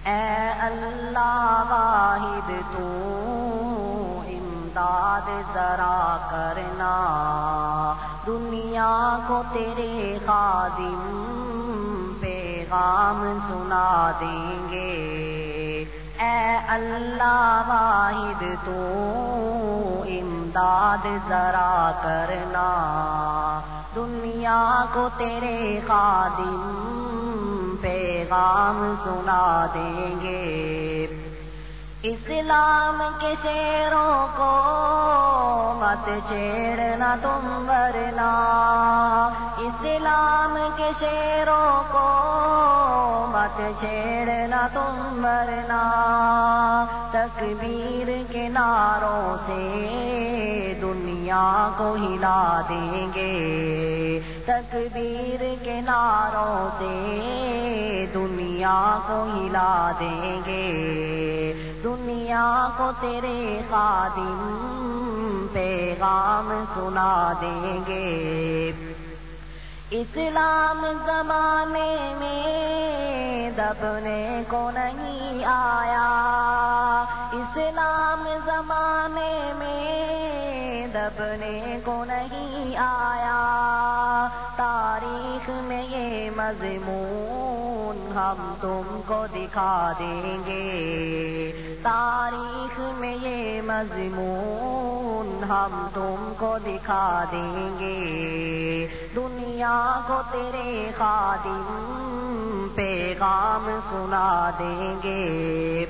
اے اللہ واحد تو امداد ذرا کرنا، دنیا کو تیرے خادم پیغام سنا دیں گے۔ اے اللہ واحد تو امداد ذرا کرنا، دنیا کو تیرے خادم پیغام سنا دیں گے۔ اسلام کے شیروں کو مت چھیڑنا تم ورنہ، اسلام کے شیروں کو مت چھیڑنا تم ورنہ، تکبیر کے نعروں سے دنیا کو ہلا دیں گے، تکبیر کے نعروں سے دنیا کو ہلا دیں گے، دنیا کو تیرے خادم پیغام سنا دیں گے۔ اسلام زمانے میں دبنے کو نہیں آیا، اسلام زمانے میں دبنے کو نہیں آیا، تاریخ میں یہ مضمون ہم تم کو دکھا دیں گے، تاریخ میں یہ مضمون ہم تم کو دکھا دیں گے، دنیا کو تیرے خادم پیغام سنا دیں گے۔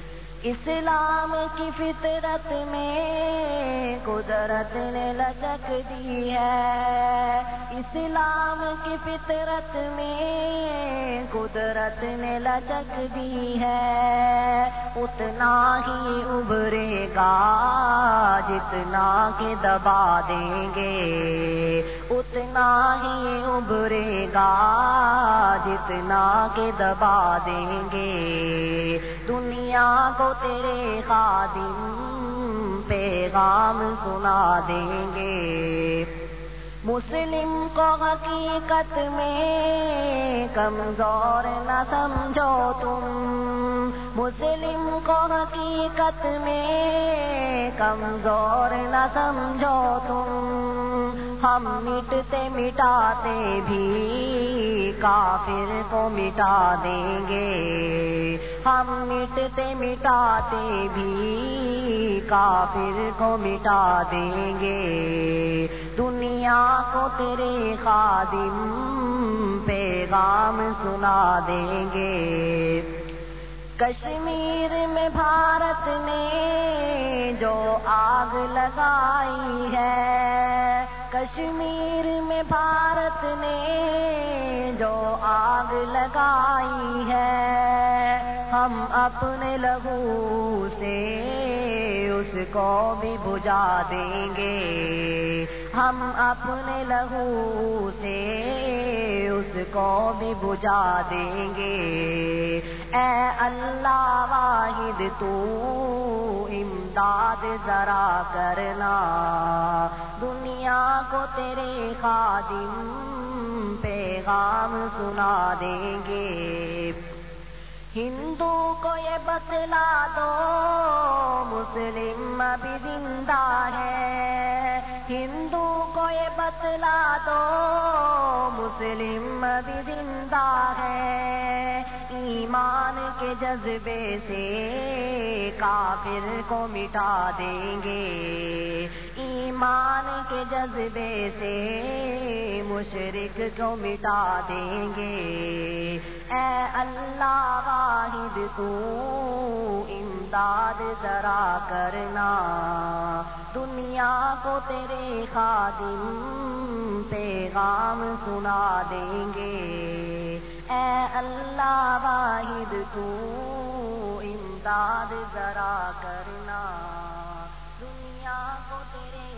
اسلام کی فطرت میں قدرت نے لچک دی ہے، اسلام کی فطرت میں قدرت نے لچک دی ہے، اتنا ہی ابھرے گا جتنا کہ دبا دیں گے، اتنا ہی ابھرے گا جتنا کہ دبا دیں گے، دنیا کو تیرے خادم پیغام سنا دیں گے۔ مسلم کو حقیقت میں کمزور نہ سمجھو تم، مسلم کو حقیقت میں کمزور نہ سمجھو تم، ہم مٹتے مٹاتے بھی کافر کو مٹا دیں گے، ہم مٹتے مٹاتے بھی کافر کو مٹا دیں گے، دنیا کو تیرے خادم پیغام سنا دیں گے۔ کشمیر میں بھارت نے جو آگ لگائی ہے، کشمیر میں بھارت نے جو آگ لگائی ہے، ہم اپنے لہو سے اس کو بھی بجھا دیں گے، ہم اپنے لہو سے اس کو بھی بجھا دیں گے۔ اے اللہ واحد تو امداد ذرا کرنا، دنیا کو تیرے خادم پیغام سنا دیں گے۔ ہندو کو یہ بتلا دو مسلم ابھی زندہ ہے، ہندو کو یہ بتلا دو مسلم ابھی زندہ ہے، ایمان کے جذبے سے کافر کو مٹا دیں گے، ایمان کے جذبے سے مشرک کو مٹا دیں گے۔ اے اللہ واحد تو امداد ذرا کرنا، دنیا کو تیرے خادم پیغام سنا دیں گے۔ اے اللہ واحد تو امداد ذرا کرنا، دنیا کو تیرے